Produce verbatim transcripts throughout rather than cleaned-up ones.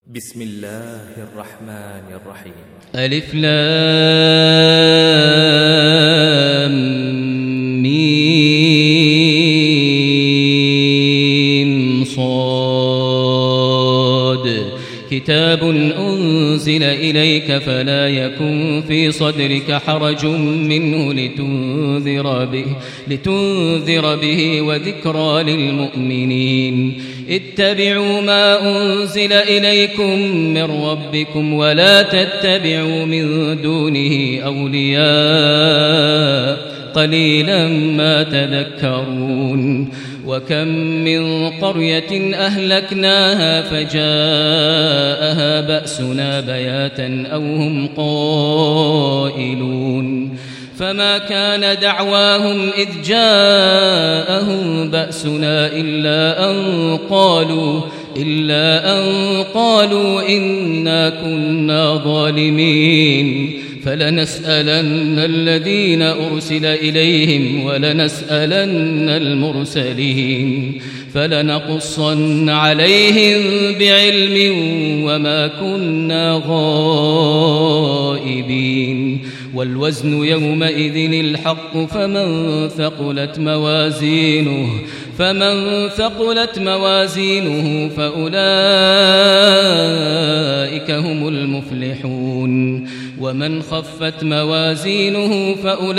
بسم الله الرحمن الرحيم. ألف لام ميم صاد كتاب أنزل إليك فلا يكن في صدرك حرج منه لتنذر به, لتنذر به وذكرى للمؤمنين. اتبعوا ما أنزل إليكم من ربكم ولا تتبعوا من دونه أولياء قليلا ما تذكرون. وكم من قرية أهلكناها فجاءها بأسنا بياتا أو هم قائلون فما كان دعواهم إذ جاءهم بأسنا إلا أن قالوا إلا أن قالوا إنا كنا ظالمين. فلنسألن الذين أرسل إليهم ولنسألن المرسلين فلنقصن عليهم بعلم وما كنا غائبين. والوزن يومئذ الحق فمن ثقلت موازينه فمن ثقلت موازينه فأولئك هم المفلحون. ومن خفت موازينه فأولئك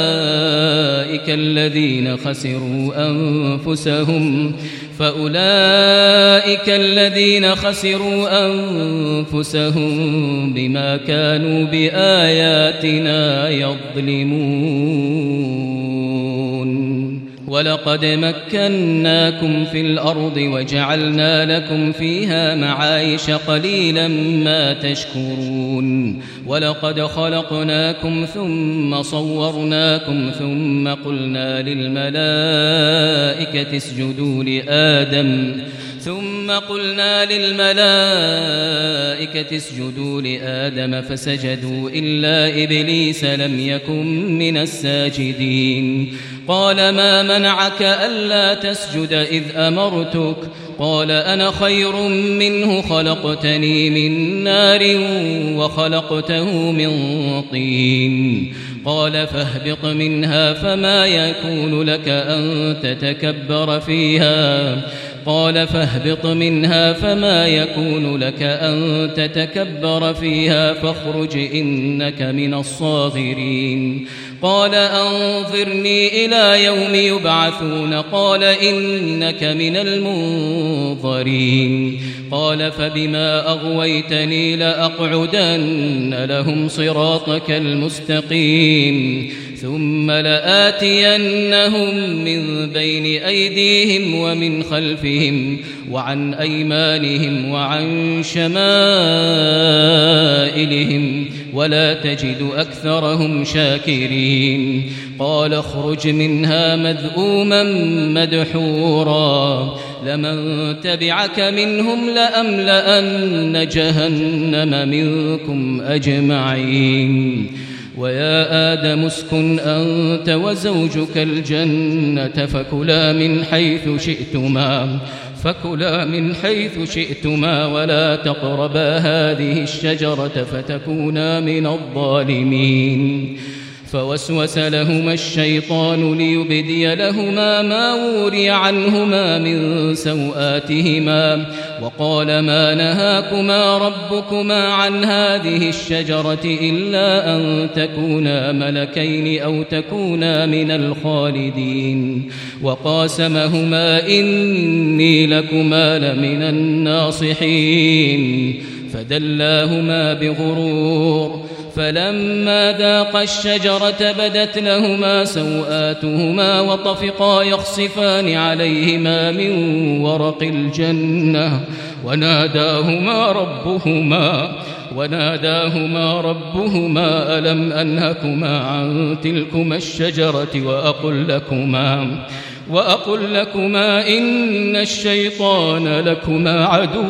الذين خسروا أنفسهم فأولئك الذين خسروا أنفسهم بما كانوا بآياتنا يظلمون. ولقد مكناكم في الأرض وجعلنا لكم فيها معايش قليلا ما تشكرون. ولقد خلقناكم ثم صورناكم ثم قلنا للملائكة اسجدوا لآدم ثم قلنا للملائكة اسجدوا لآدم فسجدوا إلا إبليس لم يكن من الساجدين. قال ما منعك ألا تسجد إذ أمرتك؟ قال أنا خير منه خلقتني من نار وخلقته من طين. قال فاهبط منها فما يكون لك أن تتكبر فيها قال فاهبط منها فما يكون لك أن تتكبر فيها فاخرج إنك من الصاغرين. قال أنظرني إلى يوم يبعثون قال إنك من المنظرين. قال فبما أغويتني لأقعدن لهم صراطك المستقيم ثم لآتينهم من بين أيديهم ومن خلفهم وعن أيمانهم وعن شمائلهم ولا تجد أكثرهم شاكرين. قال اخرج منها مذءوما مدحورا لمن تبعك منهم لأملأن جهنم منكم أجمعين. ويا آدم اسكن أنت وزوجك الجنة فكلا من حيث شئتما فكلا من حيث شئتما ولا تقربا هذه الشجرة فتكونا من الظالمين. فوسوس لهما الشيطان ليبدي لهما ما وري عنهما من سوآتهما وقال ما نهاكما ربكما عن هذه الشجرة إلا أن تكونا ملكين أو تكونا من الخالدين. وقاسمهما إني لكما لمن الناصحين فدلاهما بغرور. فلما ذاقا الشجرة بدت لهما سوآتهما وطفقا يخصفان عليهما من ورق الجنة وناداهما ربهما وناداهما ربهما ألم أنهكما عن تلكما الشجرة وأقل لكما وأقل لكما إن الشيطان لكما عدو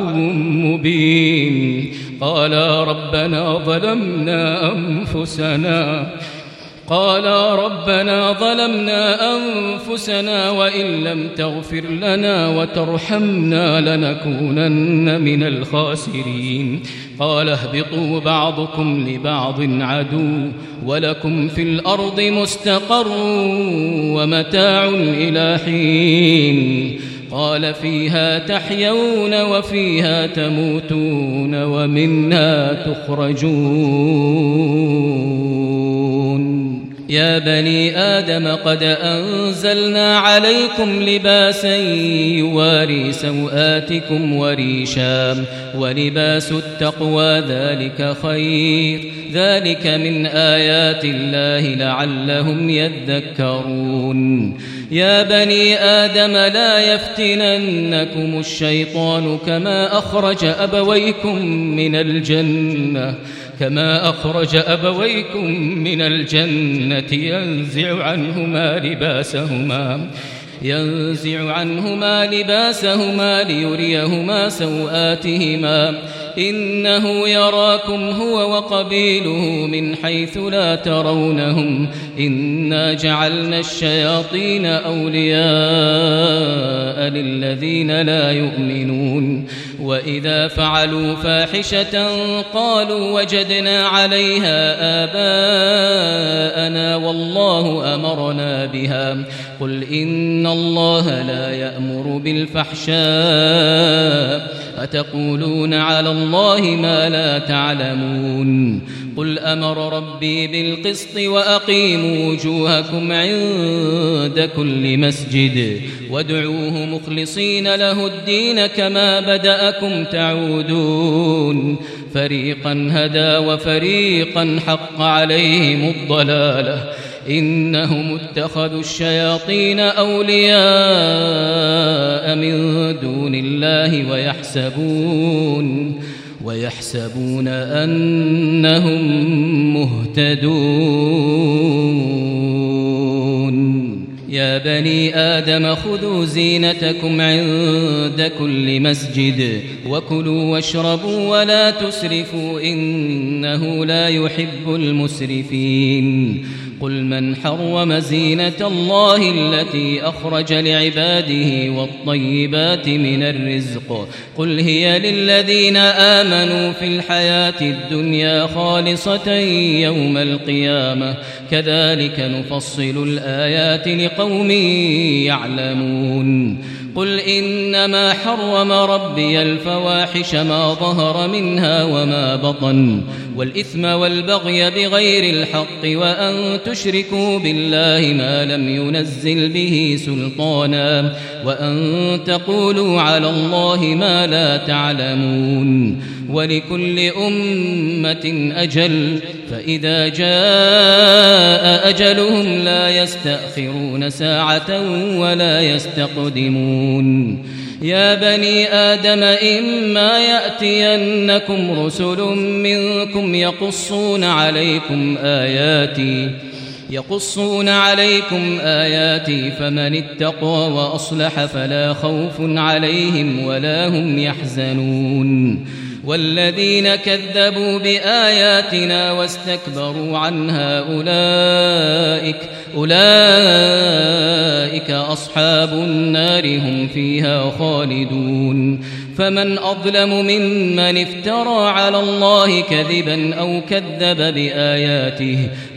مبين. قالا ربنا ظلمنا أنفسنا قالا ربنا ظلمنا أنفسنا وإن لم تغفر لنا وترحمنا لنكونن من الخاسرين قال اهبطوا بعضكم لبعض عدو ولكم في الأرض مستقر ومتاع إلى حين قال فيها تحيون وفيها تموتون ومنها تخرجون يا بني آدم قد أنزلنا عليكم لباسا يواري سوآتكم وريشا ولباس التقوى ذلك خير ذلك من آيات الله لعلهم يذكرون يا بني آدم لا يفتننكم الشيطان كما أخرج أبويكم من الجنة كما أخرج أبويكم من الجنة ينزع عنهما لباسهما ينزع عنهما لباسهما ليريهما سوآتهما إنه يراكم هو وقبيله من حيث لا ترونهم إنا جعلنا الشياطين أولياء للذين لا يؤمنون وإذا فعلوا فاحشة قالوا وجدنا عليها آباءنا والله أمرنا بها قل إن الله لا يأمر بالفحشاء أتقولون على الله ما لا تعلمون قل أمر ربي بالقسط وأقيموا وجوهكم عند كل مسجد وادعوه مخلصين له الدين كما بدأكم تعودون فريقا هدى وفريقا حق عليهم الضلالة إنهم اتخذوا الشياطين أولياء من دون الله ويحسبون ويحسبون أنهم مهتدون يا بني آدم خذوا زينتكم عند كل مسجد وكلوا واشربوا ولا تسرفوا إنه لا يحب المسرفين قل من حرم زينة الله التي أخرج لعباده والطيبات من الرزق قل هي للذين آمنوا في الحياة الدنيا خالصة يوم القيامة كذلك نفصل الآيات لقوم يعلمون قل إنما حرم ربي الفواحش ما ظهر منها وما بطن والإثم والبغي بغير الحق وأن تشركوا بالله ما لم ينزل به سلطانا وأن تقولوا على الله ما لا تعلمون ولكل أمة أجل فإذا جاء أجلهم لا يستأخرون ساعة ولا يستقدمون يا بني آدم إما يأتينكم رسل منكم يقصون عليكم آياتي يقصون عليكم آياتي فمن اتقى وأصلح فلا خوف عليهم ولا هم يحزنون والذين كذبوا بآياتنا واستكبروا عنها أولئك أولئك أصحاب النار هم فيها خالدون فمن أظلم ممن افترى على الله كذبا أو كذب بآياته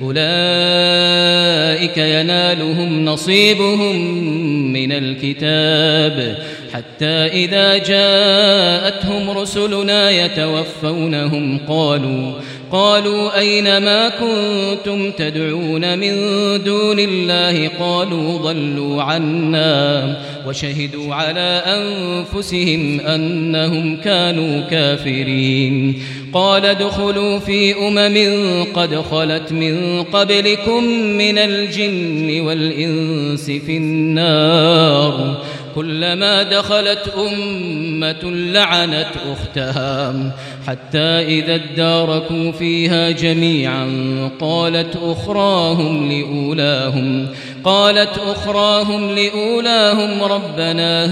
أولئك ينالهم نصيبهم من الكتاب حتى إذا جاءتهم رسلنا يتوفونهم قالوا قالوا أين ما كنتم تدعون من دون الله قالوا ضلوا عنا وشهدوا على أنفسهم أنهم كانوا كافرين قال ادخلوا في أمم قد خلت من قبلكم من الجن والإنس في النار كلما دخلت أمة لعنت أختها حتى إذا اداركوا فيها جميعا قالت أخراهم لأولاهم قالت أخراهم لأولاهم ربنا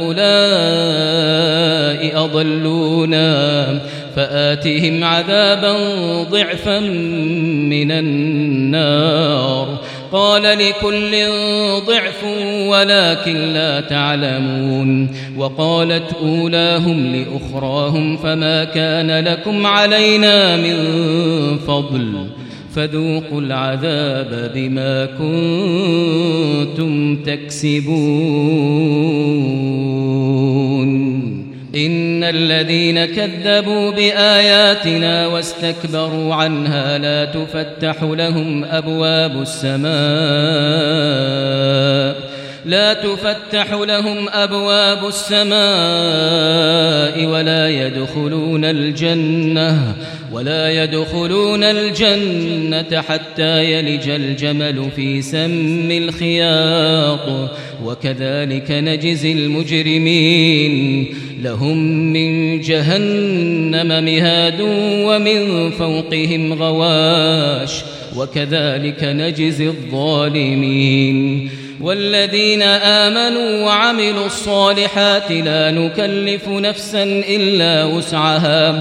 هؤلاء أضلونا فآتهم عذابا ضعفا من النار قال لكل ضعف ولكن لا تعلمون وقالت أولاهم لأخراهم فما كان لكم علينا من فضل فذوقوا العذاب بما كنتم تكسبون إن الذين كذبوا بآياتنا واستكبروا عنها لا تفتح لهم أبواب السماء لا تفتح لهم أبواب السماء ولا يدخلون الجنة ولا يدخلون الجنة حتى يلج الجمل في سم الخياط وكذلك نجزي المجرمين لهم من جهنم مهاد ومن فوقهم غواش وكذلك نجزي الظالمين والذين آمنوا وعملوا الصالحات لا نكلف نفسا إلا وسعها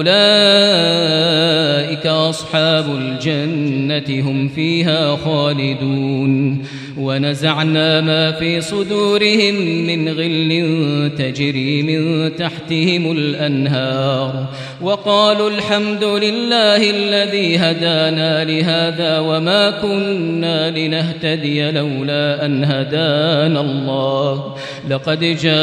أولئك أصحاب الجنة هم فيها خالدون ونزعنا ما في صدورهم من غل تجري من تحتهم الأنهار وقالوا الحمد لله الذي هدانا لهذا وما كنا لنهتدي لولا أن هدانا الله لقد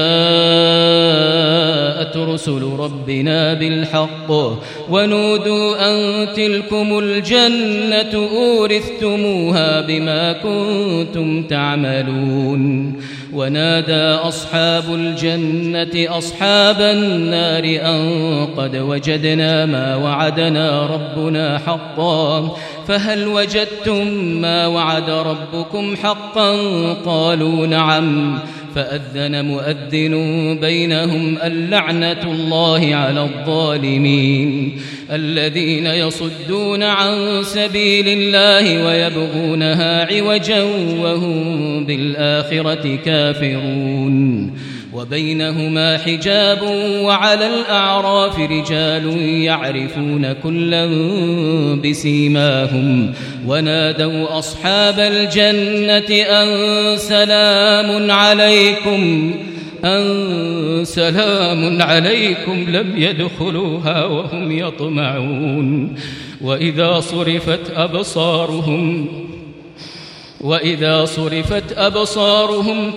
جاءت رسل ربنا بالحق ونودوا أن تلكم الجنة أورثتموها بما كنتم تعملون ونادى أصحاب الجنة أصحاب النار أن قد وجدنا ما وعدنا ربنا حقا فهل وجدتم ما وعد ربكم حقا قالوا نعم فأذن مؤذن بينهم اللعنة الله على الظالمين الذين يصدون عن سبيل الله ويبغونها عوجا وهم بالآخرة كافرون وبينهما حجاب وعلى الأعراف رجال يعرفون كلا بسيماهم ونادوا أصحاب الجنة أن سلام عليكم أن سلام عليكم لم يدخلوها وهم يطمعون وإذا صرفت أبصارهم وإذا صرفت أبصارهم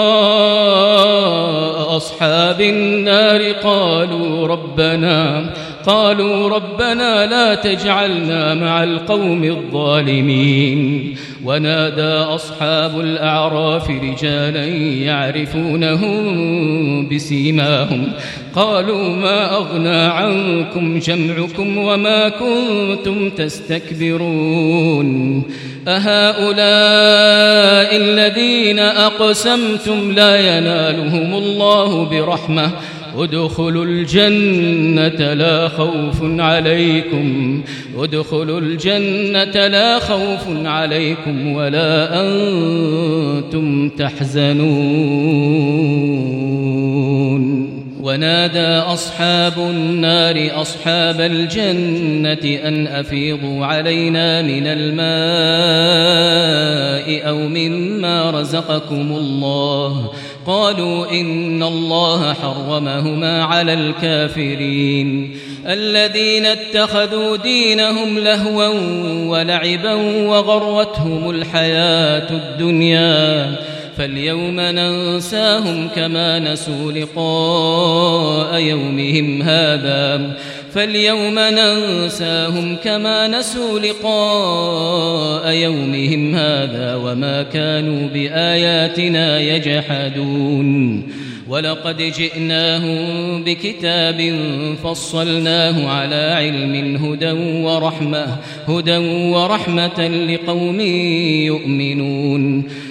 تلقاء أصحاب النار قالوا ربنا قالوا ربنا لا تجعلنا مع القوم الظالمين ونادى أصحاب الأعراف رجالا يعرفونهم بسيماهم قالوا ما أغنى عنكم جمعكم وما كنتم تستكبرون أهؤلاء الذين أقسمتم لا ينالهم الله برحمة ادخلوا الجنة لا خوف عليكم ادخلوا الجنة لا خوف عليكم ولا أنتم تحزنون ونادى أصحاب النار أصحاب الجنة أن أفيضوا علينا من الماء أو مما رزقكم الله قالوا إن الله حرمهما على الكافرين الذين اتخذوا دينهم لهوا ولعبا وغرتهم الحياة الدنيا فاليوم ننساهم كما نسوا لقاء يومهم هذا فاليوم ننساهم كما نسوا لقاء يومهم هذا وما كانوا بآياتنا يجحدون ولقد جئناهم بكتاب فصلناه على علم هدى ورحمة هدى ورحمة لقوم يؤمنون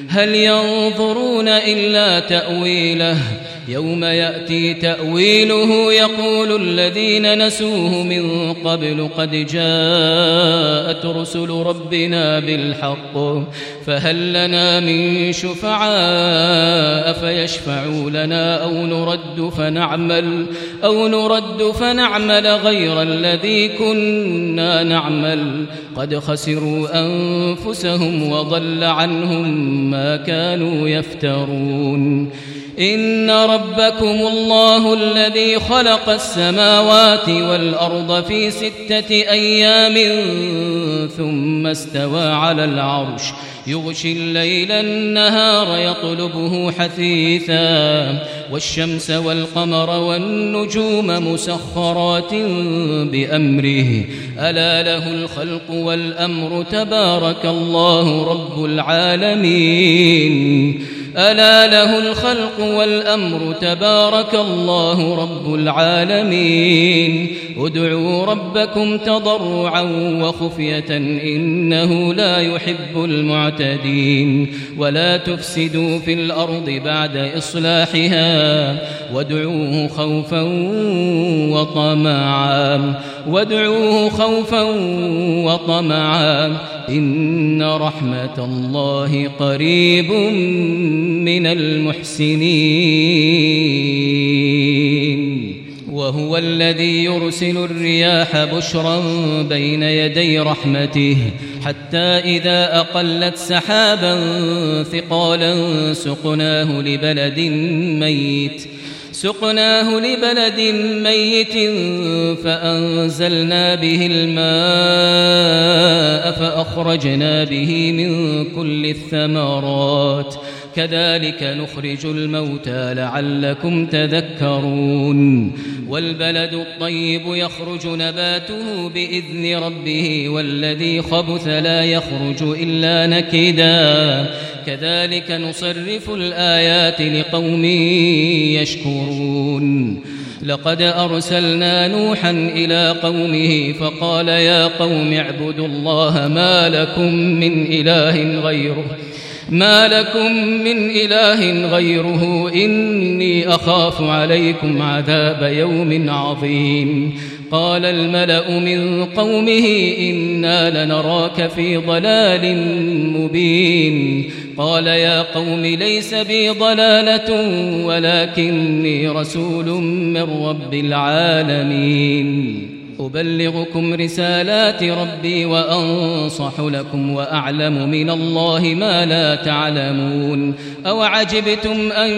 هل ينظرون إلا تأويله يوم يأتي تأويله يقول الذين نسوه من قبل قد جاءت رسل ربنا بالحق فهل لنا من شفعاء فيشفعوا لنا أو نرد فنعمل أو نرد فنعمل غير الذي كنا نعمل قد خسروا أنفسهم وضل عنهم ما كانوا يفترون إن ربكم الله الذي خلق السماوات والأرض في ستة أيام ثم استوى على العرش يغشي الليل النهار يطلبه حثيثا والشمس والقمر والنجوم مسخرات بأمره ألا له الخلق والأمر تبارك الله رب العالمين ألا له الخلق والأمر تبارك الله رب العالمين ادعوا ربكم تضرعا وخفية إنه لا يحب المعتدين ولا تفسدوا في الأرض بعد إصلاحها وادعوه خوفا وطمعا وادعوه خوفا وطمعا إن رحمة الله قريب من المحسنين وهو الذي يرسل الرياح بشرا بين يدي رحمته حتى إذا أقلت سحابا ثقالا سقناه لبلد ميت سقناه لبلد ميت فأنزلنا به الماء فأخرجنا به من كل الثمرات كذلك نخرج الموتى لعلكم تذكرون والبلد الطيب يخرج نباته بإذن ربه والذي خبث لا يخرج إلا نكدا كذلك نصرف الآيات لقوم يشكرون لقد أرسلنا نوحا إلى قومه فقال يا قوم اعبدوا الله ما لكم من إله غيره ما لكم من إله غيره إني أخاف عليكم عذاب يوم عظيم قال الملأ من قومه إنا لنراك في ضلال مبين قال يا قوم ليس بي ضلالة ولكني رسول من رب العالمين أبلغكم رسالات ربي وأنصح لكم وأعلم من الله ما لا تعلمون أو عجبتم أن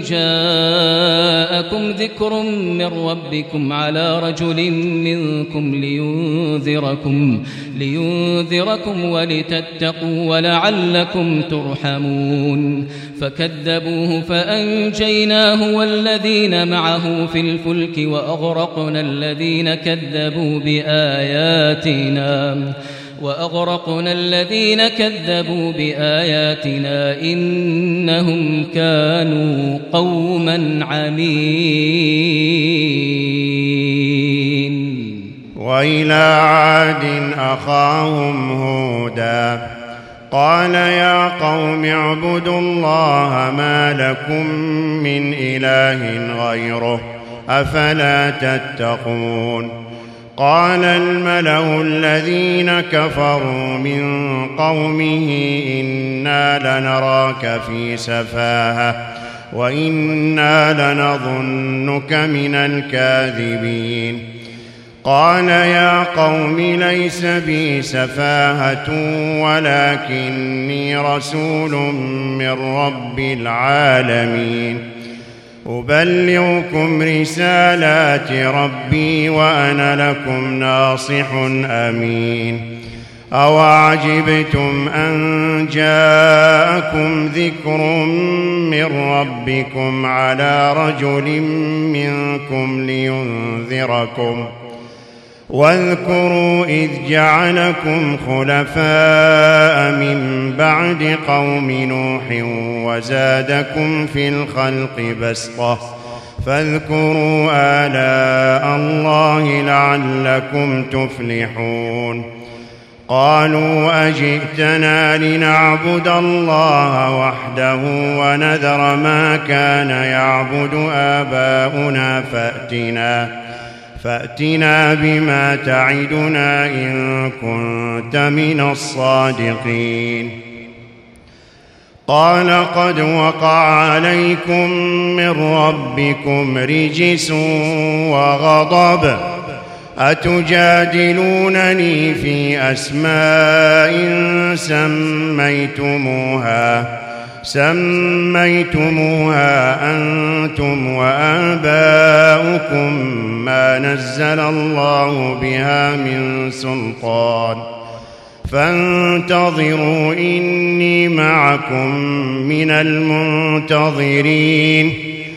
جاءكم ذكر من ربكم على رجل منكم لينذركم لينذركم ولتتقوا ولعلكم ترحمون فكذبوه فأنجيناه والذين معه في الفلك وأغرقنا الذين كذبوا بآياتنا وأغرقنا الذين كذبوا بآياتنا إنهم كانوا قوما عمين وإلى عاد أخاهم هودا قال يا قوم اعبدوا الله ما لكم من إله غيره أفلا تتقون قال الملأ الذين كفروا من قومه إنا لنراك في سفاهة وإنا لنظنك من الكاذبين قال يا قوم ليس بي سفاهة ولكني رسول من رب العالمين أبلغكم رسالات ربي وأنا لكم ناصح أمين أوعجبتم أن جاءكم ذكر من ربكم على رجل منكم لينذركم واذكروا إذ جعلكم خلفاء من بعد قوم نوح وزادكم في الخلق بسطة فاذكروا آلاء الله لعلكم تفلحون قالوا أجئتنا لنعبد الله وحده ونذر ما كان يعبد آباؤنا فأتنا فأتنا بما تعدنا إن كنت من الصادقين. قال قد وقع عليكم من ربكم رجس وغضب أتجادلونني في أسماء سميتموها سميتموها أنتم وآباؤكم ما نزل الله بها من سلطان فانتظروا إني معكم من المنتظرين.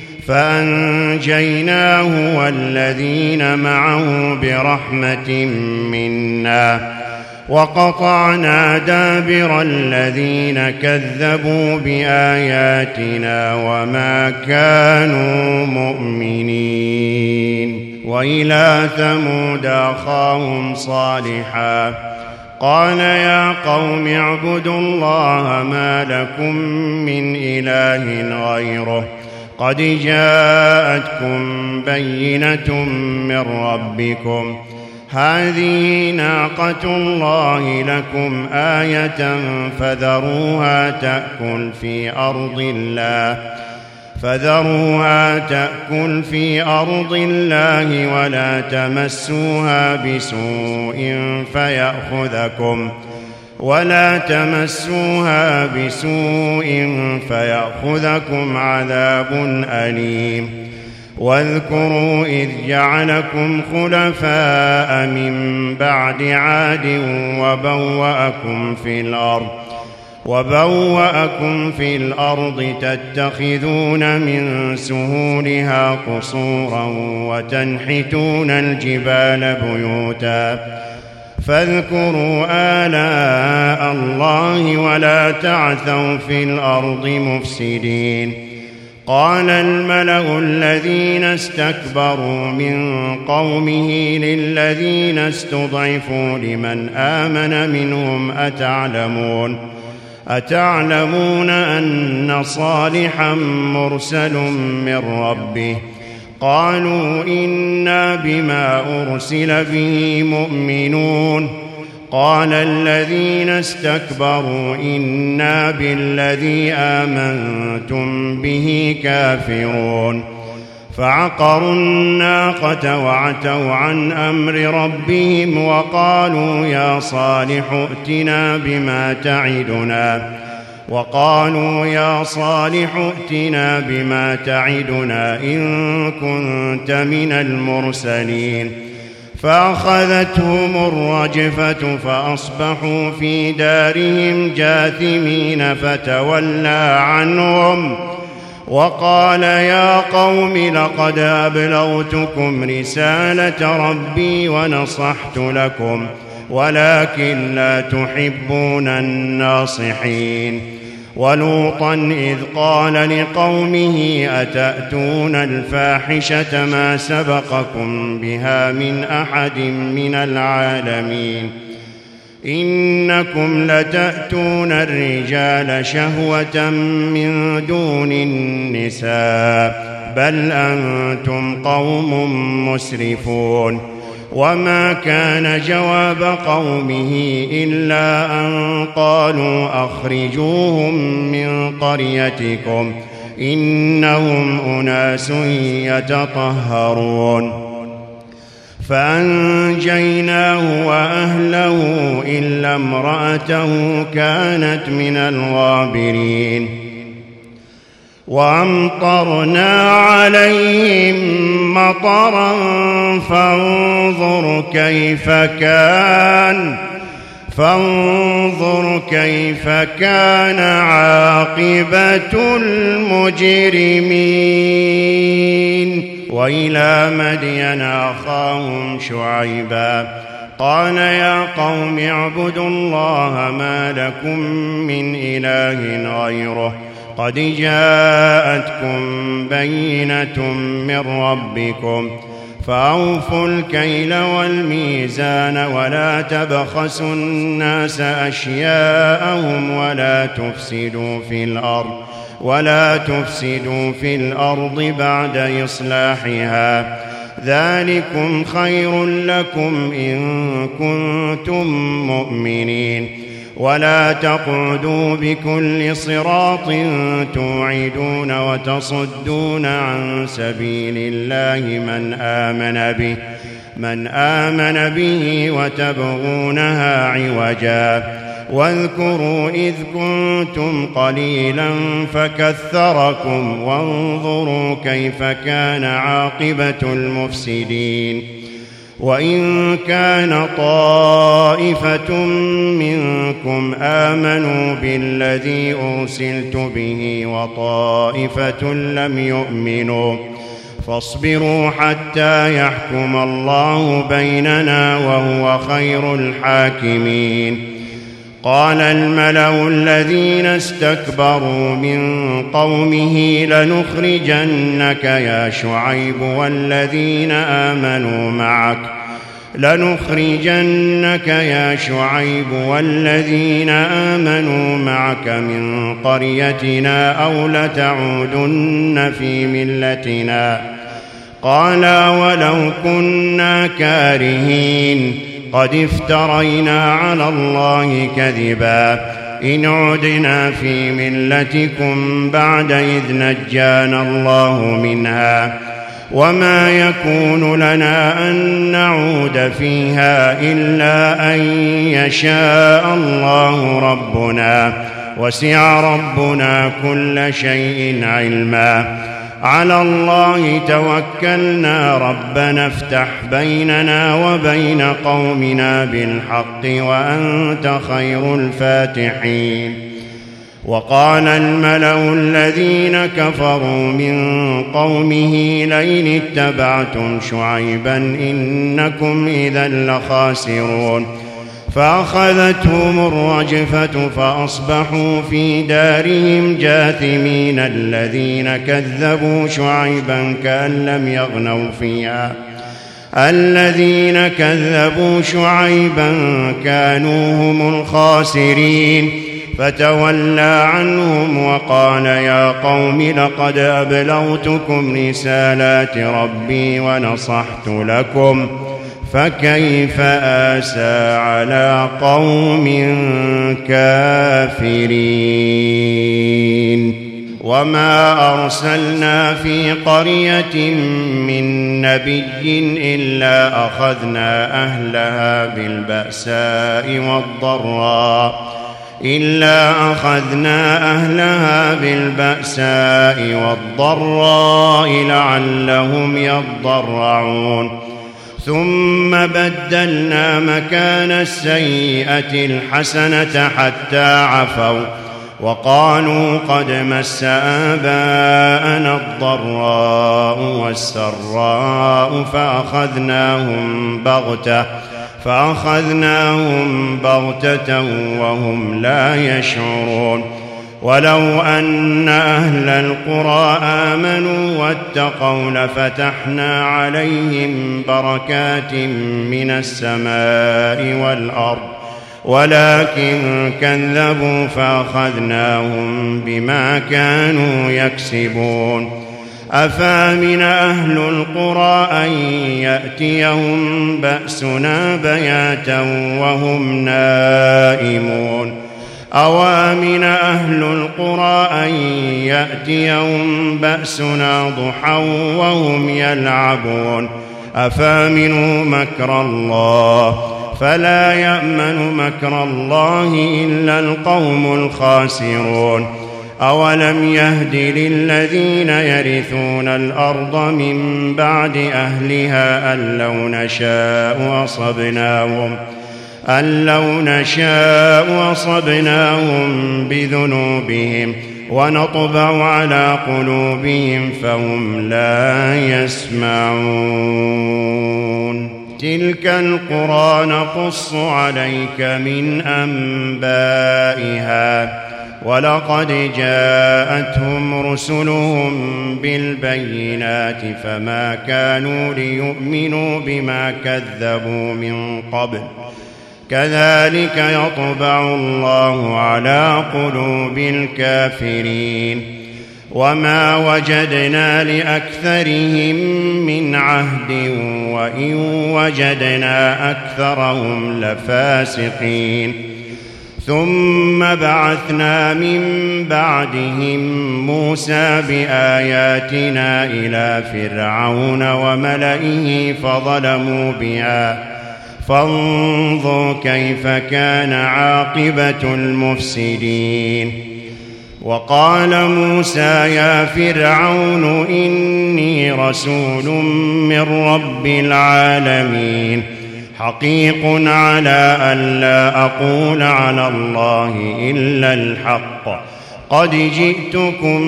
فأنجيناه والذين معه برحمة منا وقطعنا دابر الذين كذبوا بآياتنا وما كانوا مؤمنين. وإلى ثمود أخاهم صالحا قال يا قوم اعبدوا الله ما لكم من إله غيره قد جاءتكم بينة من ربكم هذه ناقة الله لكم آية فذروها تأكل في أرض الله فذروها تأكل في أرض الله ولا تمسوها بسوء فيأخذكم ولا تمسوها بسوء فيأخذكم عذاب أليم. واذكروا إذ جعلكم خلفاء من بعد عاد وبوأكم في الأرض وبوأكم في الأرض تتخذون من سهولها قصورا وتنحتون الجبال بيوتا فاذكروا آلاء الله ولا تعثوا في الأرض مفسدين. قال الملأ الذين استكبروا من قومه للذين استضعفوا لمن آمن منهم أتعلمون أتعلمون أن صالحا مرسل من ربه قالوا إنا بما أرسل به مؤمنون. قال الذين استكبروا إنا بالذي آمنتم به كافرون. فعقروا الناقة وعتوا عن أمر ربهم وقالوا يا صالح ائتنا بما تعدنا وقالوا يا صالح ائتنا بما تعدنا إن كنت من المرسلين. فأخذتهم الرجفة فأصبحوا في دارهم جاثمين فتولى عنهم وقال يا قوم لقد أبلغتكم رسالة ربي ونصحت لكم ولكن لا تحبون الناصحين. ولوطا إذ قال لقومه أتأتون الفاحشة ما سبقكم بها من أحد من العالمين إنكم لتأتون الرجال شهوة من دون النساء بل أنتم قوم مسرفون. وما كان جواب قومه إلا أن قالوا أخرجوهم من قريتكم إنهم أناس يتطهرون. فأنجيناه وأهله إلا امرأته كانت من الغابرين. وأمطرنا عليهم مطرا فانظر كيف كان فانظر كيف كان عاقبة المجرمين. وإلى مدين أخاهم شعيبا قال يا قوم اعبدوا الله ما لكم من إله غيره قد جاءتكم بينة من ربكم فأوفوا الكيل والميزان ولا تبخسوا الناس أشياءهم ولا تفسدوا في الأرض ولا تفسدوا في الأرض بعد إصلاحها ذلكم خير لكم إن كنتم مؤمنين ولا تقعدوا بكل صراط توعدون وتصدون عن سبيل الله من آمن به من آمن به وتبغونها عوجا واذكروا إذ كنتم قليلا فكثركم وانظروا كيف كان عاقبة المفسدين وإن كان طائفة منكم آمنوا بالذي أرسلت به وطائفة لم يؤمنوا فاصبروا حتى يحكم الله بيننا وهو خير الحاكمين قال الملأ الذين استكبروا من قومه لنخرجنك يا شعيب والذين آمنوا معك لنخرجنك يا شعيب والذين آمنوا معك من قريتنا أو لتعودن في ملتنا قال ولو كنا كارهين قد افترينا على الله كذبا إن عدنا في ملتكم بعد إذ نجانا الله منها وما يكون لنا أن نعود فيها إلا أن يشاء الله ربنا وسع ربنا كل شيء علما على الله توكلنا ربنا افتح بيننا وبين قومنا بالحق وأنت خير الفاتحين وقال الملأ الذين كفروا من قومه لئن اتبعتم شعيبا إنكم إذا لخاسرون فأخذتهم الرجفة فأصبحوا في دارهم جاثمين الذين كذبوا شعيبا كأن لم يغنوا فيها الذين كذبوا شعيبا كانوا هم الخاسرين فتولى عنهم وقال يا قوم لقد أبلغتكم رسالات ربي ونصحت لكم فكيف آسى على قوم كافرين وما أرسلنا في قرية من نبي إلا أخذنا أهلها بالبأساء والضراء إلا أخذنا أهلها بالبأساء والضراء لعلهم يضرعون ثم بدلنا مكان السيئة الحسنة حتى عفوا وقالوا قد مس آباءنا الضراء والسراء فأخذناهم بغتة فأخذناهم بغتة وهم لا يشعرون ولو أن أهل القرى آمنوا واتقوا لفتحنا عليهم بركات من السماء والأرض ولكن كذبوا فأخذناهم بما كانوا يكسبون أفامن أهل القرى أن يأتيهم بأسنا بياتا وهم نائمون أوامن أهل القرى أن يأتيهم بأسنا ضحى وهم يلعبون أفامنوا مكر الله فلا يأمن مكر الله إلا القوم الخاسرون أولم يهد للذين يرثون الأرض من بعد أهلها أن لو نشاء أصبناهم أن لو نشاء أصبناهم بذنوبهم ونطبع على قلوبهم فهم لا يسمعون تلك القرى نقص عليك من أنبائها ولقد جاءتهم رسلهم بالبينات فما كانوا ليؤمنوا بما كذبوا من قبل كذلك يطبع الله على قلوب الكافرين وما وجدنا لأكثرهم من عهد وإن وجدنا أكثرهم لفاسقين ثم بعثنا من بعدهم موسى بآياتنا إلى فرعون وملئه فظلموا بها فانظر كيف كان عاقبة المفسدين وقال موسى يا فرعون إني رسول من رب العالمين حقيق على ألا أقول على الله إلا الحق قد جئتكم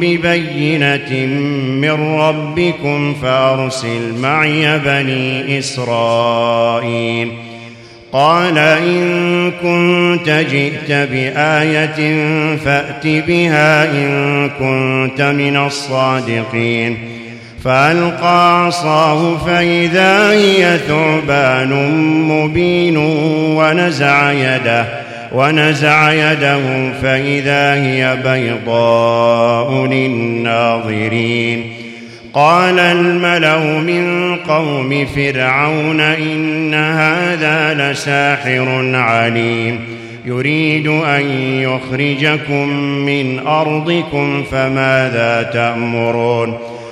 ببينة من ربكم فأرسل معي بني إسرائيل قال إن كنت جئت بآية فأت بها إن كنت من الصادقين فألقى عصاه فإذا هي ثعبان مبين ونزع يده ونزع يده فإذا هي بيضاء للناظرين قال الملأ من قوم فرعون إن هذا لساحر عليم يريد أن يخرجكم من أرضكم فماذا تأمرون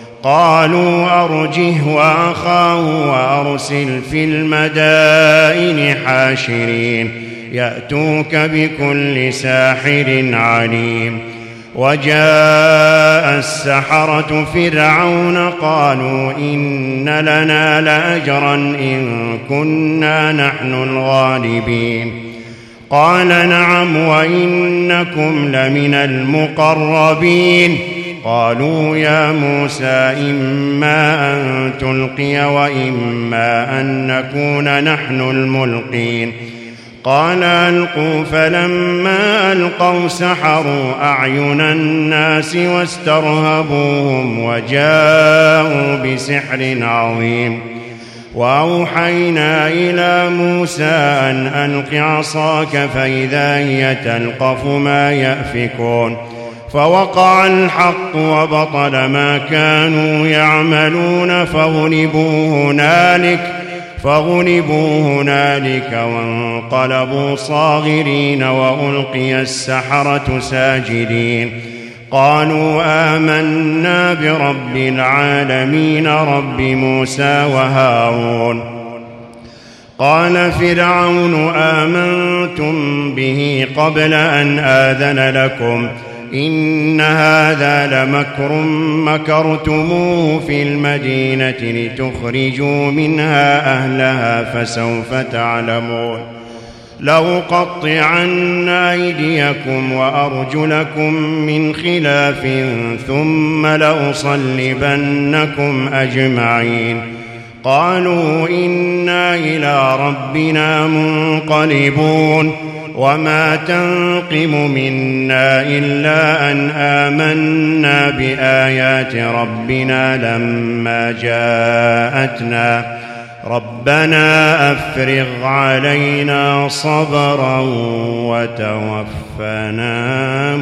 قالوا أرجه وأخاه وأرسل في المدائن حاشرين يأتوك بكل ساحر عليم وجاء السحرة فرعون قالوا إن لنا لأجرا إن كنا نحن الغالبين قال نعم وإنكم لمن المقربين قالوا يا موسى إما أن تلقي وإما أن نكون نحن الملقين قال ألقوا فلما ألقوا سحروا أعين الناس واسترهبوهم وجاءوا بسحر عظيم وأوحينا إلى موسى أن ألق عصاك فإذا هي تلقف ما يأفكون فوقع الحق وبطل ما كانوا يعملون فغلبوا هنالك فغلبوا هنالك وانقلبوا صاغرين وألقي السحرة ساجدين قالوا آمنا برب العالمين رب موسى وهارون قال فرعون آمنتم به قبل أن آذن لكم إن هذا لمكر مكرتموه في المدينة لتخرجوا منها أهلها فسوف تعلمون لأقطعن أيديكم وأرجلكم من خلاف ثم لأصلبنكم أجمعين قالوا إنا إلى ربنا منقلبون وما تنقم منا إلا أن آمنا بآيات ربنا لما جاءتنا ربنا أفرغ علينا صبرا وتوفنا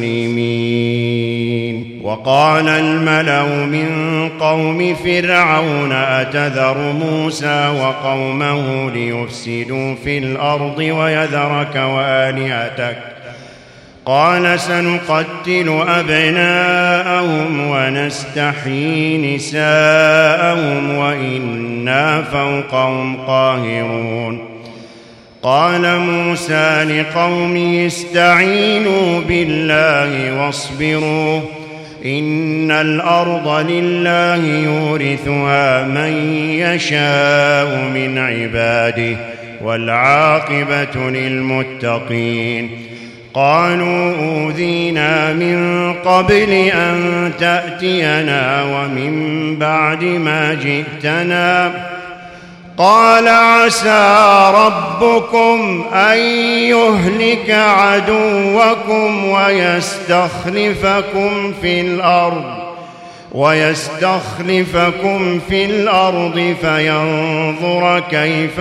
مسلمين وقال الملأ من قوم فرعون أتذر موسى وقومه ليفسدوا في الأرض ويذرك وآلهتك قال سنقتل أبناءهم ونستحيي نساءهم وإنا فوقهم قاهرون قال موسى لقومه استعينوا بالله واصبروا إن الأرض لله يورثها من يشاء من عباده والعاقبة للمتقين قالوا أوذينا من قبل أن تأتينا ومن بعد ما جئتنا قال عسى ربكم أن يهلك عدوكم ويستخلفكم في الأرض ويستخلفكم في الأرض فينظر كيف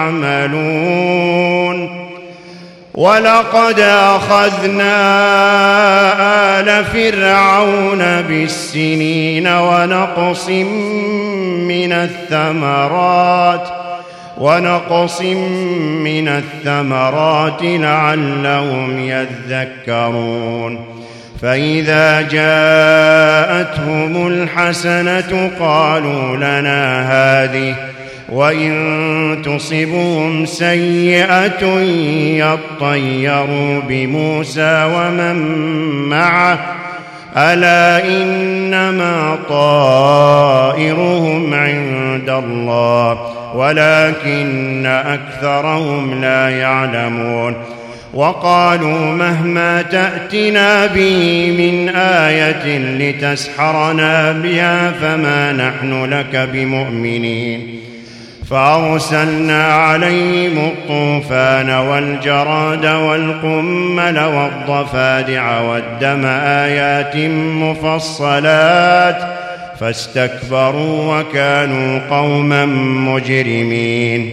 تعملون ولقد أخذنا آل فرعون بالسنين ونقص من الثمرات ونقص من الثمرات لعلهم يذكرون فإذا جاءتهم الحسنة قالوا لنا هذه وإن تصبهم سيئة يطيروا بموسى ومن معه ألا إنما طائرهم عند الله ولكن أكثرهم لا يعلمون وقالوا مهما تأتنا به من آية لتسحرنا بها فما نحن لك بمؤمنين فأرسلنا عليهم الطوفان والجراد والقمل والضفادع والدم آيات مفصلات فاستكبروا وكانوا قوما مجرمين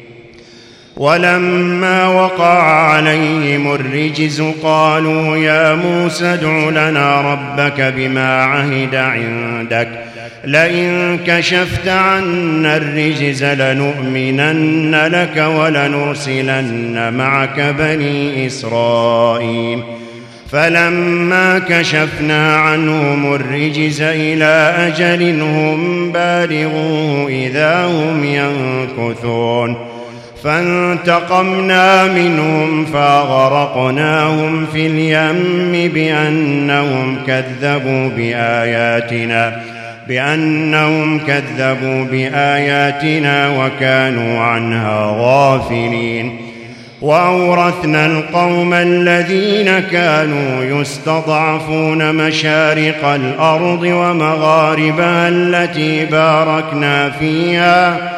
ولما وقع عليهم الرجز قالوا يا موسى ادع لنا ربك بما عهد عندك لئن كشفت عنا الرجز لنؤمنن لك ولنرسلن معك بني إسرائيل فلما كشفنا عنهم الرجز إلى أجل هم بالغوه إذا هم ينكثون فانتقمنا منهم فأغرقناهم في اليم بأنهم كذبوا بآياتنا بأنهم كذبوا بآياتنا وكانوا عنها غافلين وأورثنا القوم الذين كانوا يستضعفون مشارق الأرض ومغاربها التي باركنا فيها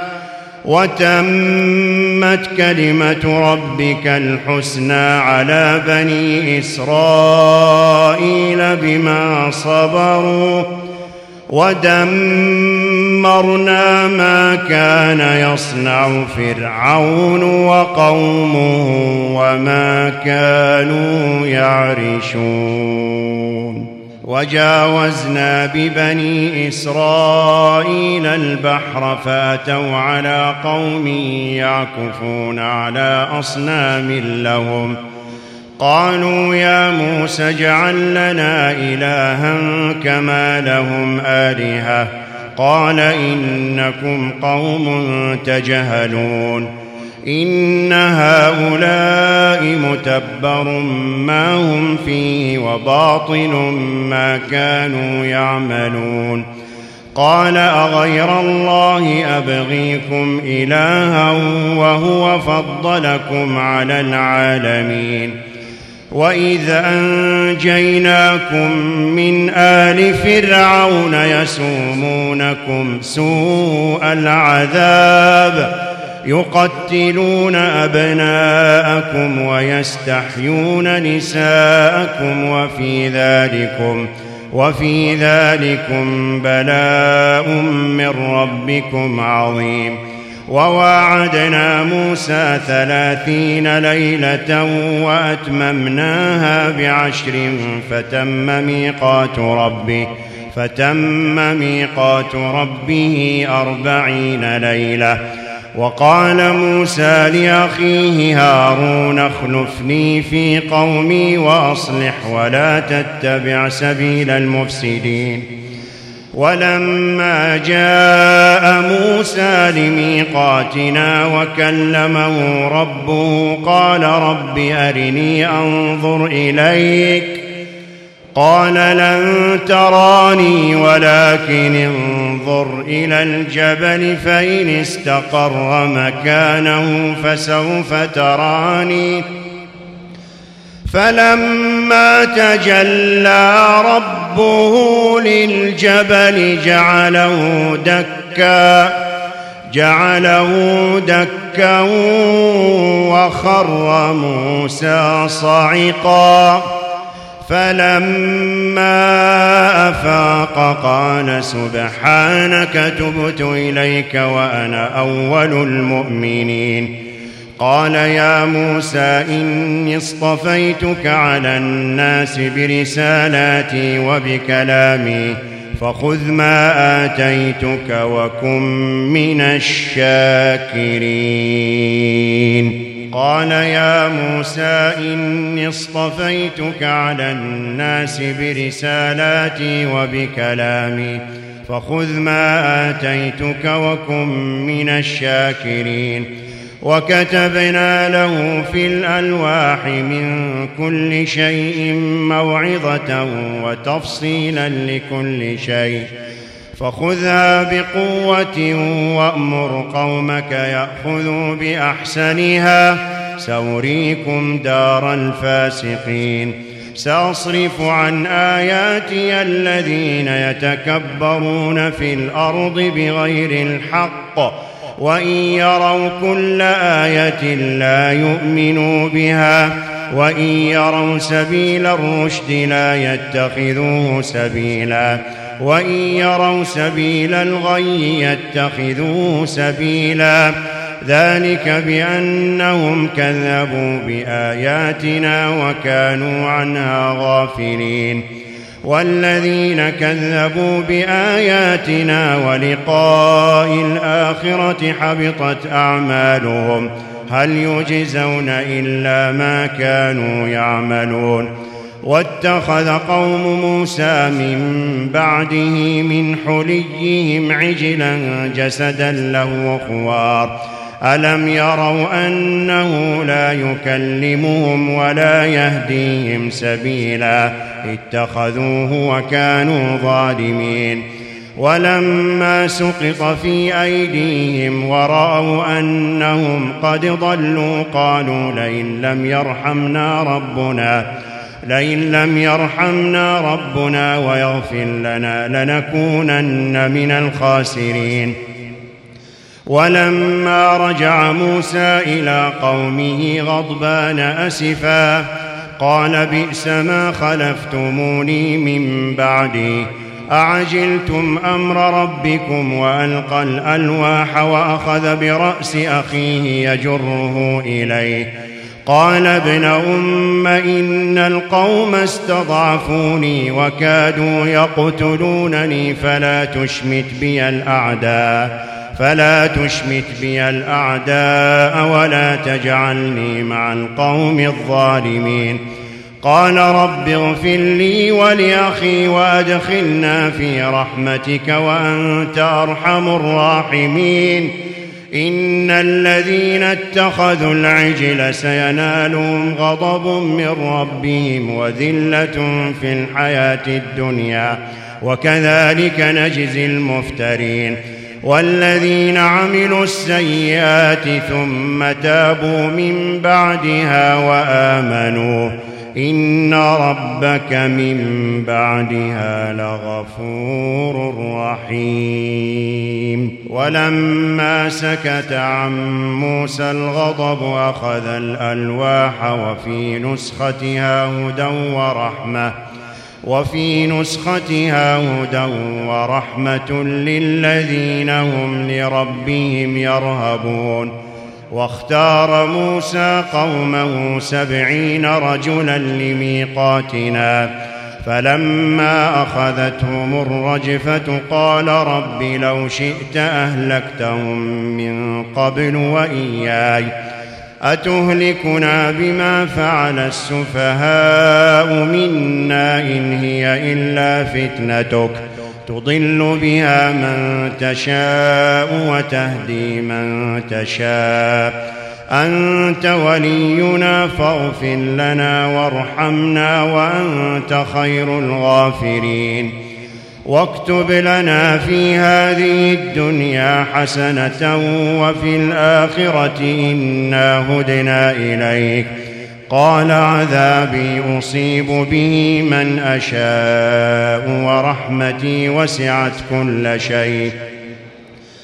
وتمت كلمة ربك الحسنى على بني إسرائيل بما صبروا ودمرنا ما كان يصنع فرعون وقومه وما كانوا يعرشون وجاوزنا ببني إسرائيل البحر فأتوا على قوم يعكفون على أصنام لهم قالوا يا موسى اجعل لنا إلها كما لهم آلهة قال إنكم قوم تجهلون إن هؤلاء متبر ما هم فيه وباطل ما كانوا يعملون قال أغير الله أبغيكم إلها وهو فضلكم على العالمين وإذ أنجيناكم من آل فرعون يسومونكم سوء العذاب يقتلون أبناءكم ويستحيون نساءكم وفي ذلكم وفي ذلكم بلاء من ربكم عظيم وواعدنا موسى ثلاثين ليلة وأتممناها بعشر فتم ميقات ربه فتم ميقات ربه أربعين ليلة وقال موسى لأخيه هارون اخلفني في قومي وأصلح ولا تتبع سبيل المفسدين ولما جاء موسى لميقاتنا وكلمه ربه قال رب أرني أنظر إليك قال لن تراني ولكن انظر إلى الجبل فإن استقر مكانه فسوف تراني فلما تجلى ربه للجبل جعله دكا جعله دكا وخر موسى صعقا فلما أفاق قال سبحانك تبت إليك وأنا أول المؤمنين قال يا موسى إني اصطفيتك على الناس برسالاتي وبكلامي فخذ ما آتيتك وكن من الشاكرين قال يا موسى إني اصطفيتك على الناس برسالاتي وبكلامي فخذ ما آتيتك وكن من الشاكرين وكتبنا له في الألواح من كل شيء موعظة وتفصيلا لكل شيء فخذها بقوة وأمر قومك يأخذوا بأحسنها سأريكم دار الفاسقين سأصرف عن آياتي الذين يتكبرون في الأرض بغير الحق وإن يروا كل آية لا يؤمنوا بها وإن يروا سبيل الرشد لا يتخذوه سبيلا وإن يروا سبيل الغي يتخذوه سبيلا ذلك بأنهم كذبوا بآياتنا وكانوا عنها غافلين والذين كذبوا بآياتنا ولقاء الآخرة حبطت أعمالهم هل يجزون إلا ما كانوا يعملون واتخذ قوم موسى من بعده من حليهم عجلا جسدا له خوار ألم يروا أنه لا يكلمهم ولا يهديهم سبيلا اتخذوه وكانوا ظالمين ولما سقط في أيديهم ورأوا أنهم قد ضلوا قالوا لئن لم يرحمنا ربنا لئن لم يرحمنا ربنا ويغفر لنا لنكونن من الخاسرين ولما رجع موسى إلى قومه غضبان أسفا قال بئس ما خلفتموني من بعدي أعجلتم أمر ربكم وألقى الألواح وأخذ برأس أخيه يجره إليه قال ابن أم إن القوم استضعفوني وكادوا يقتلونني فلا تشمت بي الأعداء فلا تشمت بي الأعداء ولا تجعلني مع القوم الظالمين قال رب اغفر لي ولأخي وأدخلنا في رحمتك وأنت أرحم الراحمين إن الذين اتخذوا العجل سينالهم غضب من ربهم وذلة في الحياة الدنيا وكذلك نجزي المفترين والذين عملوا السيئات ثم تابوا من بعدها وآمنوا إن ربك من بعدها لغفور رحيم ولما سكت عن موسى الغضب أخذ الألواح وفي نسختها هدى ورحمة وفي نسختها هدى ورحمة للذين هم لربهم يرهبون واختار موسى قومه سبعين رجلا لميقاتنا فلما أخذتهم الرجفة قال رب لو شئت أهلكتهم من قبل وإياي أتهلكنا بما فعل السفهاء منا إن هي إلا فتنتك تضل بها من تشاء وتهدي من تشاء أنت ولينا فاغفر لنا وارحمنا وأنت خير الغافرين واكتب لنا في هذه الدنيا حسنة وفي الآخرة إنا هدنا إليك قال عذابي أصيب به من أشاء ورحمتي وسعت كل شيء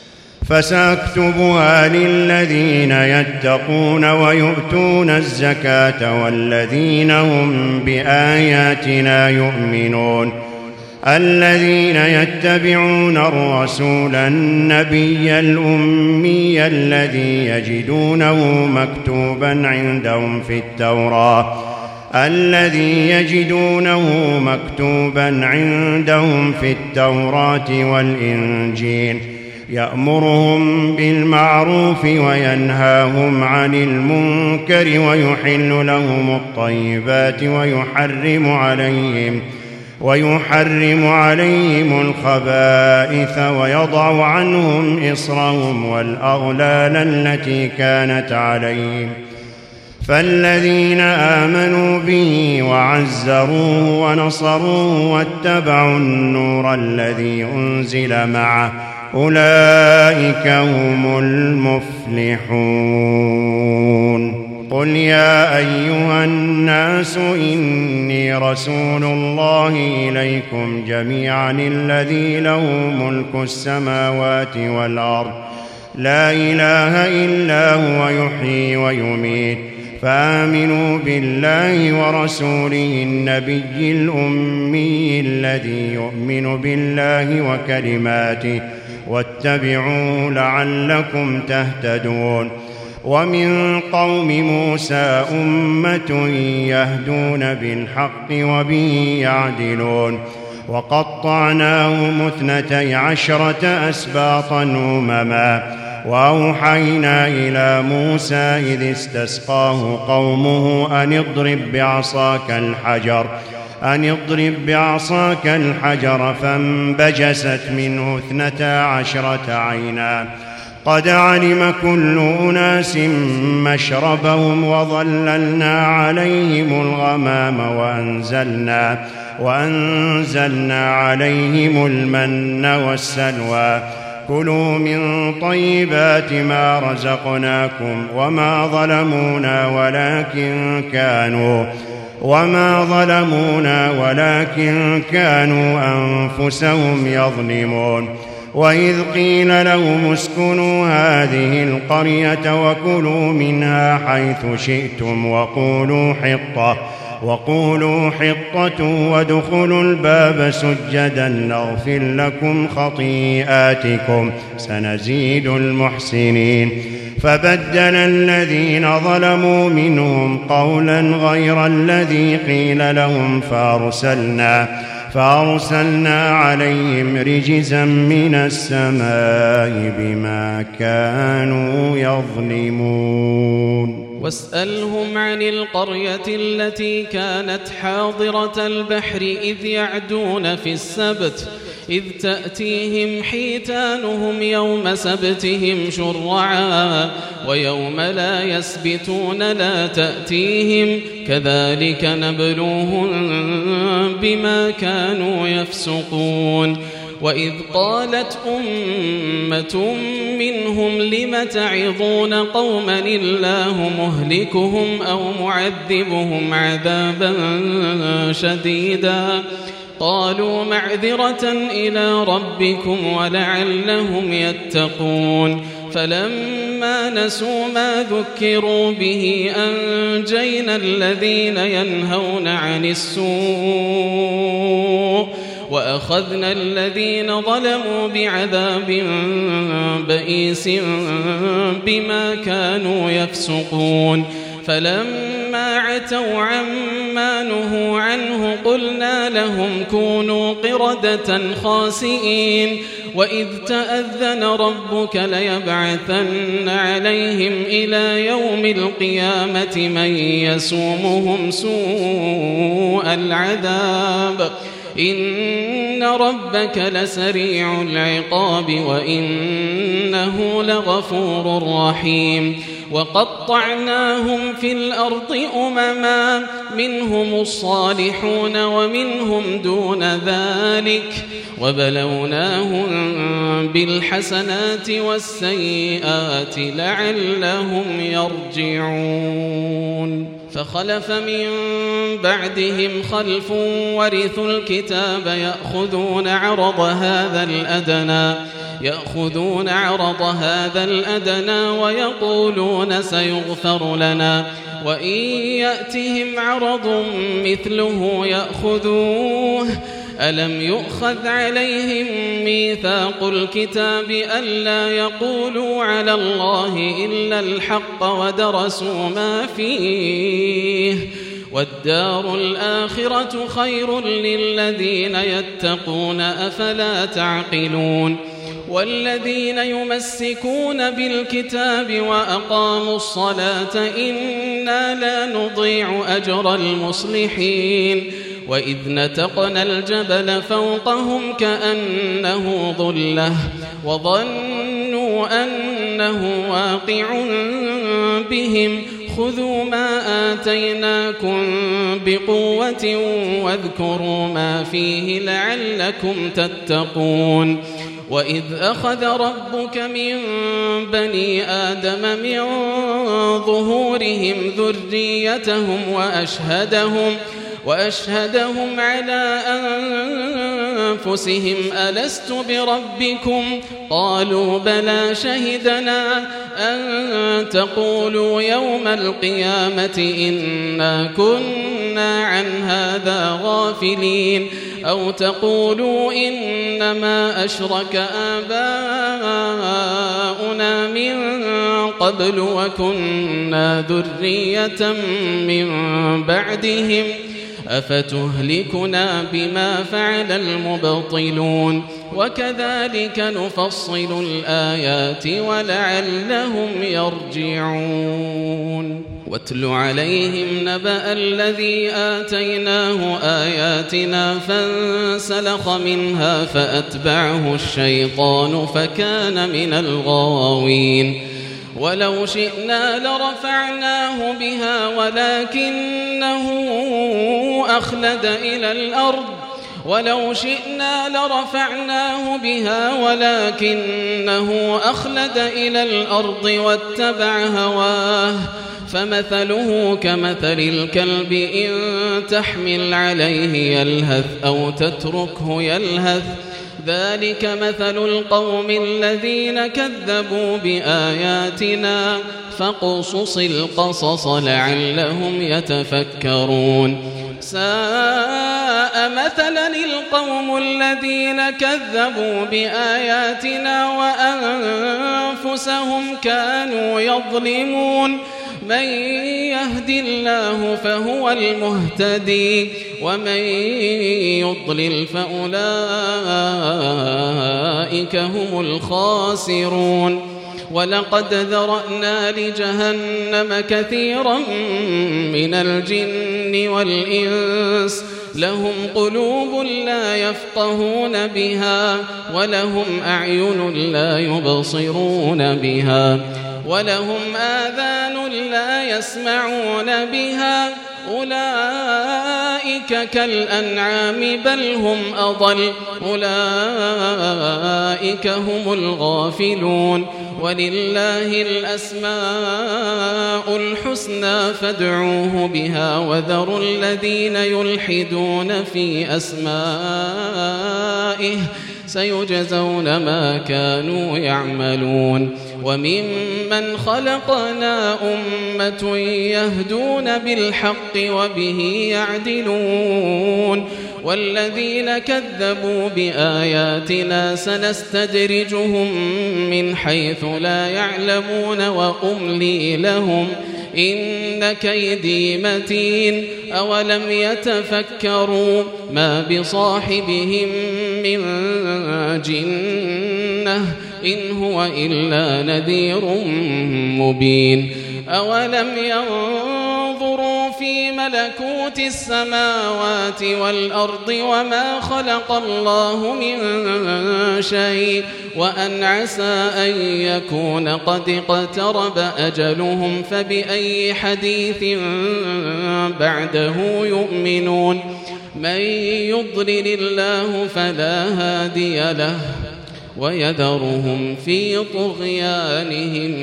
فسأكتبها للذين يتقون ويؤتون الزكاة والذين هم بآياتنا يؤمنون الذين يتبعون الرسول النبي الأمي الذي يجدونه مكتوبا عندهم في التوراة الذي يجدونه مكتوبا عندهم في التوراة والإنجيل يأمرهم بالمعروف وينهاهم عن المنكر ويحل لهم الطيبات ويحرم عليهم ويحرم عليهم الخبائث ويضع عنهم إصرهم والأغلال التي كانت عليهم فالذين آمنوا به وعزروه ونصروه واتبعوا النور الذي أنزل معه أولئك هم المفلحون. قل يا أيها الناس إني رسول الله إليكم جميعا الذي له ملك السماوات والأرض لا إله إلا هو يحيي ويميت فآمنوا بالله ورسوله النبي الأمي الذي يؤمن بالله وكلماته واتبعوه لعلكم تهتدون. ومن قوم موسى أمة يهدون بالحق وبه يعدلون وقطعناهم اثنتي عشرة أسباطا أمما وأوحينا إلى موسى إذ استسقاه قومه أن اضرب بعصاك الحجر أن اضرب بعصاك الحجر فانبجست منه اثنتا عشرة عينا قد علم كل أناس مشربهم وظللنا عليهم الغمام وأنزلنا وأنزلنا عليهم المن والسلوى كلوا من طيبات ما رزقناكم وما ظلمونا ولكن كانوا وما ظلمونا ولكن كانوا أنفسهم يظلمون. وإذ قيل لهم اسكنوا هذه القرية وكلوا منها حيث شئتم وقولوا حطة وقولوا حطة وادخلوا الباب سجدا نغفر لكم خطيئاتكم سنزيد المحسنين. فبدل الذين ظلموا منهم قولا غير الذي قيل لهم فأرسلنا فأرسلنا عليهم رجزا من السماء بما كانوا يظلمون. واسألهم عن القرية التي كانت حاضرة البحر إذ يعدون في السبت إذ تأتيهم حيتانهم يوم سبتهم شرعا ويوم لا يسبتون لا تأتيهم كذلك نبلوهم بما كانوا يفسقون. وإذ قالت أمة منهم لم تعظون قوما الله مهلكهم أو معذبهم عذابا شديدا قالوا معذرة إلى ربكم ولعلهم يتقون. فلما نسوا ما ذكروا به أنجينا الذين ينهون عن السوء وأخذنا الذين ظلموا بعذاب بئيس بما كانوا يفسقون. فلما عتوا عما نهوا عنه قلنا لهم كونوا قردة خاسئين. وإذ تأذن ربك ليبعثن عليهم إلى يوم القيامة من يسومهم سوء العذاب إن ربك لسريع العقاب وإنه لغفور رحيم. وقطعناهم في الأرض أمما منهم الصالحون ومنهم دون ذلك وبلوناهم بالحسنات والسيئات لعلهم يرجعون. فخلف من بعدهم خلف ورثوا الكتاب يأخذون عرض هذا الأدنى يأخذون عرض هذا الأدنى ويقولون سيغفر لنا وإن يأتهم عرض مثله يأخذوه ألم يؤخذ عليهم ميثاق الكتاب ألا يقولوا على الله إلا الحق ودرسوا ما فيه والدار الآخرة خير للذين يتقون أفلا تعقلون والذين يمسكون بالكتاب وأقاموا الصلاة إنا لا نضيع أجر المصلحين وإذ نتقنا الجبل فوقهم كأنه ظلة وظنوا أنه واقع بهم خذوا ما آتيناكم بقوة واذكروا ما فيه لعلكم تتقون وإذ أخذ ربك من بني آدم من ظهورهم ذريتهم وأشهدهم وأشهدهم على أنفسهم ألست بربكم قالوا بلى شهدنا أن تقولوا يوم القيامة إنا كنا عن هذا غافلين أو تقولوا إنما أشرك آباؤنا من قبل وكنا ذرية من بعدهم أفتهلكنا بما فعل المبطلون وكذلك نفصل الآيات ولعلهم يرجعون واتل عليهم نبأ الذي آتيناه آياتنا فانسلخ منها فأتبعه الشيطان فكان من الغاوين ولو شئنا لرفعناه بها ولكنه أخلد إلى الأرض ولو شئنا لرفعناه بها ولكنه أخلد إلى الأرض واتبع هواه فمثله كمثل الكلب إن تحمل عليه يلهث أو تتركه يلهث ذلك مثل القوم الذين كذبوا بآياتنا فاقصص القصص لعلهم يتفكرون ساء مثلا القوم الذين كذبوا بآياتنا وأنفسهم كانوا يظلمون من يهد الله فهو المهتدي ومن يضلل فأولئك هم الخاسرون ولقد ذرأنا لجهنم كثيرا من الجن والإنس لهم قلوب لا يفقهون بها ولهم أعين لا يبصرون بها ولهم آذان لا يسمعون بها أولئك كالأنعام بل هم أضل أولئك هم الغافلون ولله الأسماء الحسنى فادعوه بها وذروا الذين يلحدون في أسمائه سيجزون ما كانوا يعملون وممن خلقنا أمة يهدون بالحق وبه يعدلون والذين كذبوا بآياتنا سنستدرجهم من حيث لا يعلمون وأملي لهم إن كيدي متين أولم يتفكروا ما بصاحبهم من جنة إن هو إلا نذير مبين أولم ينظروا في ملكوت السماوات والأرض وما خلق الله من شيء وأن عسى أن يكون قد اقترب أجلهم فبأي حديث بعده يؤمنون من يضلل الله فلا هادي له ويذرهم في طغيانهم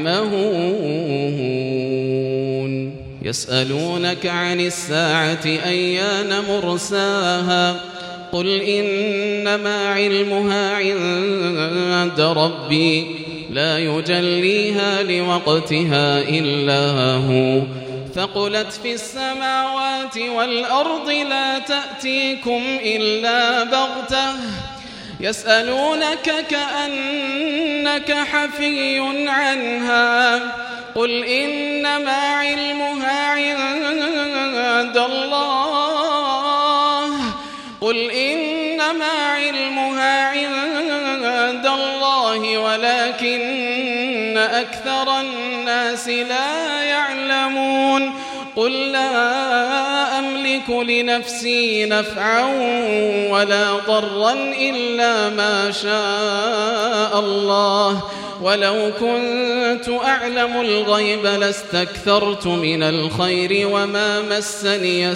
يعمهون يسألونك عن الساعة أيان مرساها قل إنما علمها عند ربي لا يجليها لوقتها إلا هو ثقلت في السماوات والأرض لا تأتيكم إلا بغتة يسألونك كأنك حفي عنها قل إنما علمها عند الله قل إنما علمها عند الله ولكن أكثر الناس لا يعلمون قل لا أملك لنفسي نفعا ولا ضرا إلا ما شاء الله ولو كنت أعلم الغيب لاستكثرت من الخير وما مسني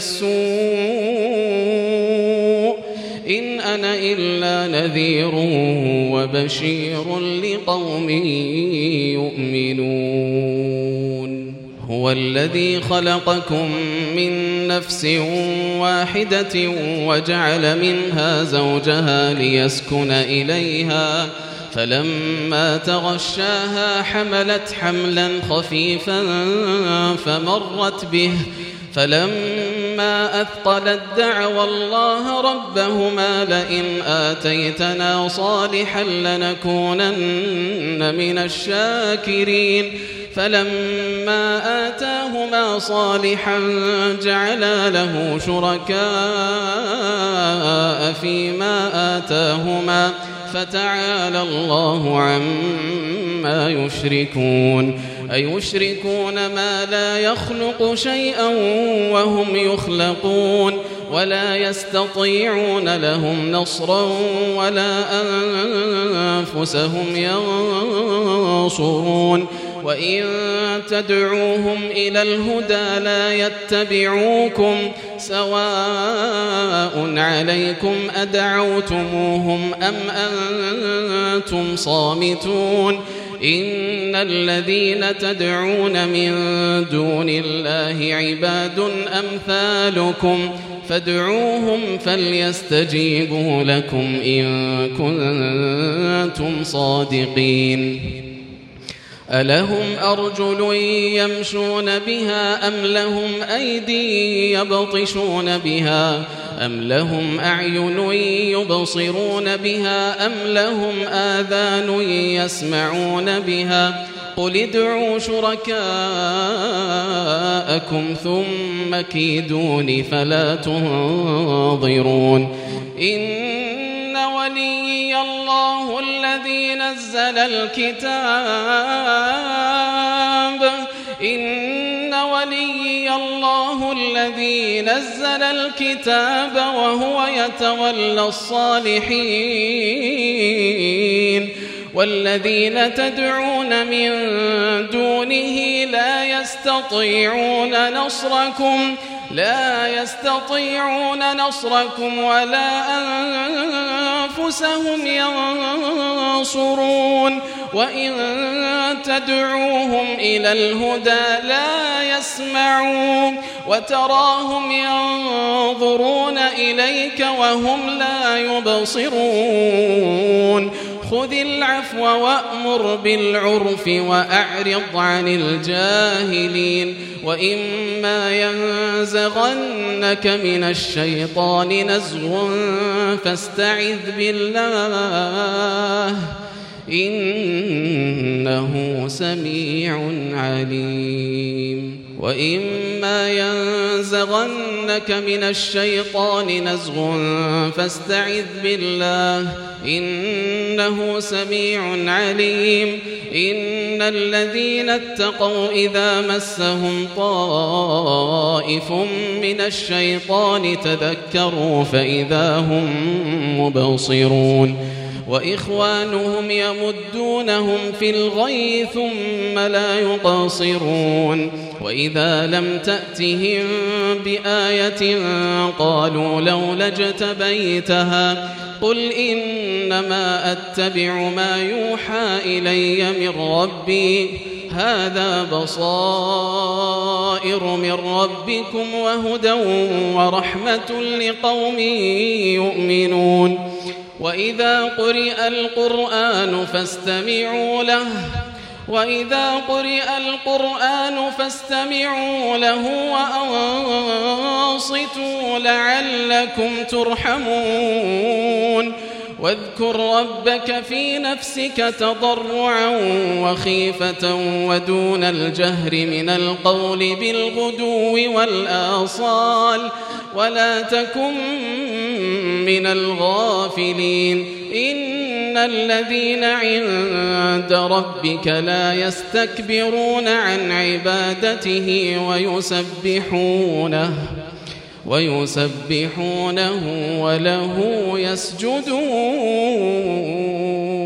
السوء إن أنا إلا نذير وبشير لقوم يؤمنون هو الذي خلقكم من نفس واحدة وجعل منها زوجها ليسكن إليها فلما تغشاها حملت حملا خفيفا فمرت به فلما أثقلت دعوا الله ربهما لئن آتيتنا صالحا لنكونن من الشاكرين فلما آتاهما صالحا جعلا له شركاء فيما آتاهما فتعالى الله عما يشركون أيشركون ما لا يخلق شيئا وهم يخلقون ولا يستطيعون لهم نصرا ولا أنفسهم ينصرون وإن تدعوهم إلى الهدى لا يتبعوكم سواء عليكم أدعوتموهم أم أنتم صامتون إن الذين تدعون من دون الله عباد أمثالكم فادعوهم فليستجيبوا لكم إن كنتم صادقين ألهم أرجل يمشون بها أم لهم أيدي يبطشون بها أم لهم أعين يبصرون بها أم لهم آذان يسمعون بها قل ادعوا شركاءكم ثم كيدون فلا تنظرون إن وليي الله الذي نزل الكتاب إن وليي الله الذي نزل الكتاب وهو يتولى الصالحين والذين تدعون من دونه لا يستطيعون نصركم لا يستطيعون نصركم ولا أنفسهم ينصرون وإن تدعوهم إلى الهدى لا يسمعون وتراهم ينظرون إليك وهم لا يبصرون خذ العفو وأمر بالعرف وأعرض عن الجاهلين وإما ينزغنك من الشيطان نزغ فاستعذ بالله إنه سميع عليم وإما ينزغنك من الشيطان نزغ فاستعذ بالله إنه سميع عليم إن الذين اتقوا إذا مسهم طائف من الشيطان تذكروا فإذا هم مبصرون وإخوانهم يمدونهم في الغي ثم لا يقصرون وإذا لم تأتهم بآية قالوا لولا اجتبيتها قل إنما أتبع ما يوحى إلي من ربي هذا بصائر من ربكم وهدى ورحمة لقوم يؤمنون وإذا قرئ القرآن فاستمعوا له وإذا قرئ القرآن فاستمعوا له وأنصتوا لعلكم ترحمون واذكر ربك في نفسك تضرعا وخيفة ودون الجهر من القول بالغدو والآصال ولا تكن من الغافلين إن الذين عند ربك لا يستكبرون عن عبادته ويسبحونه ويسبحونه وله يسجدون.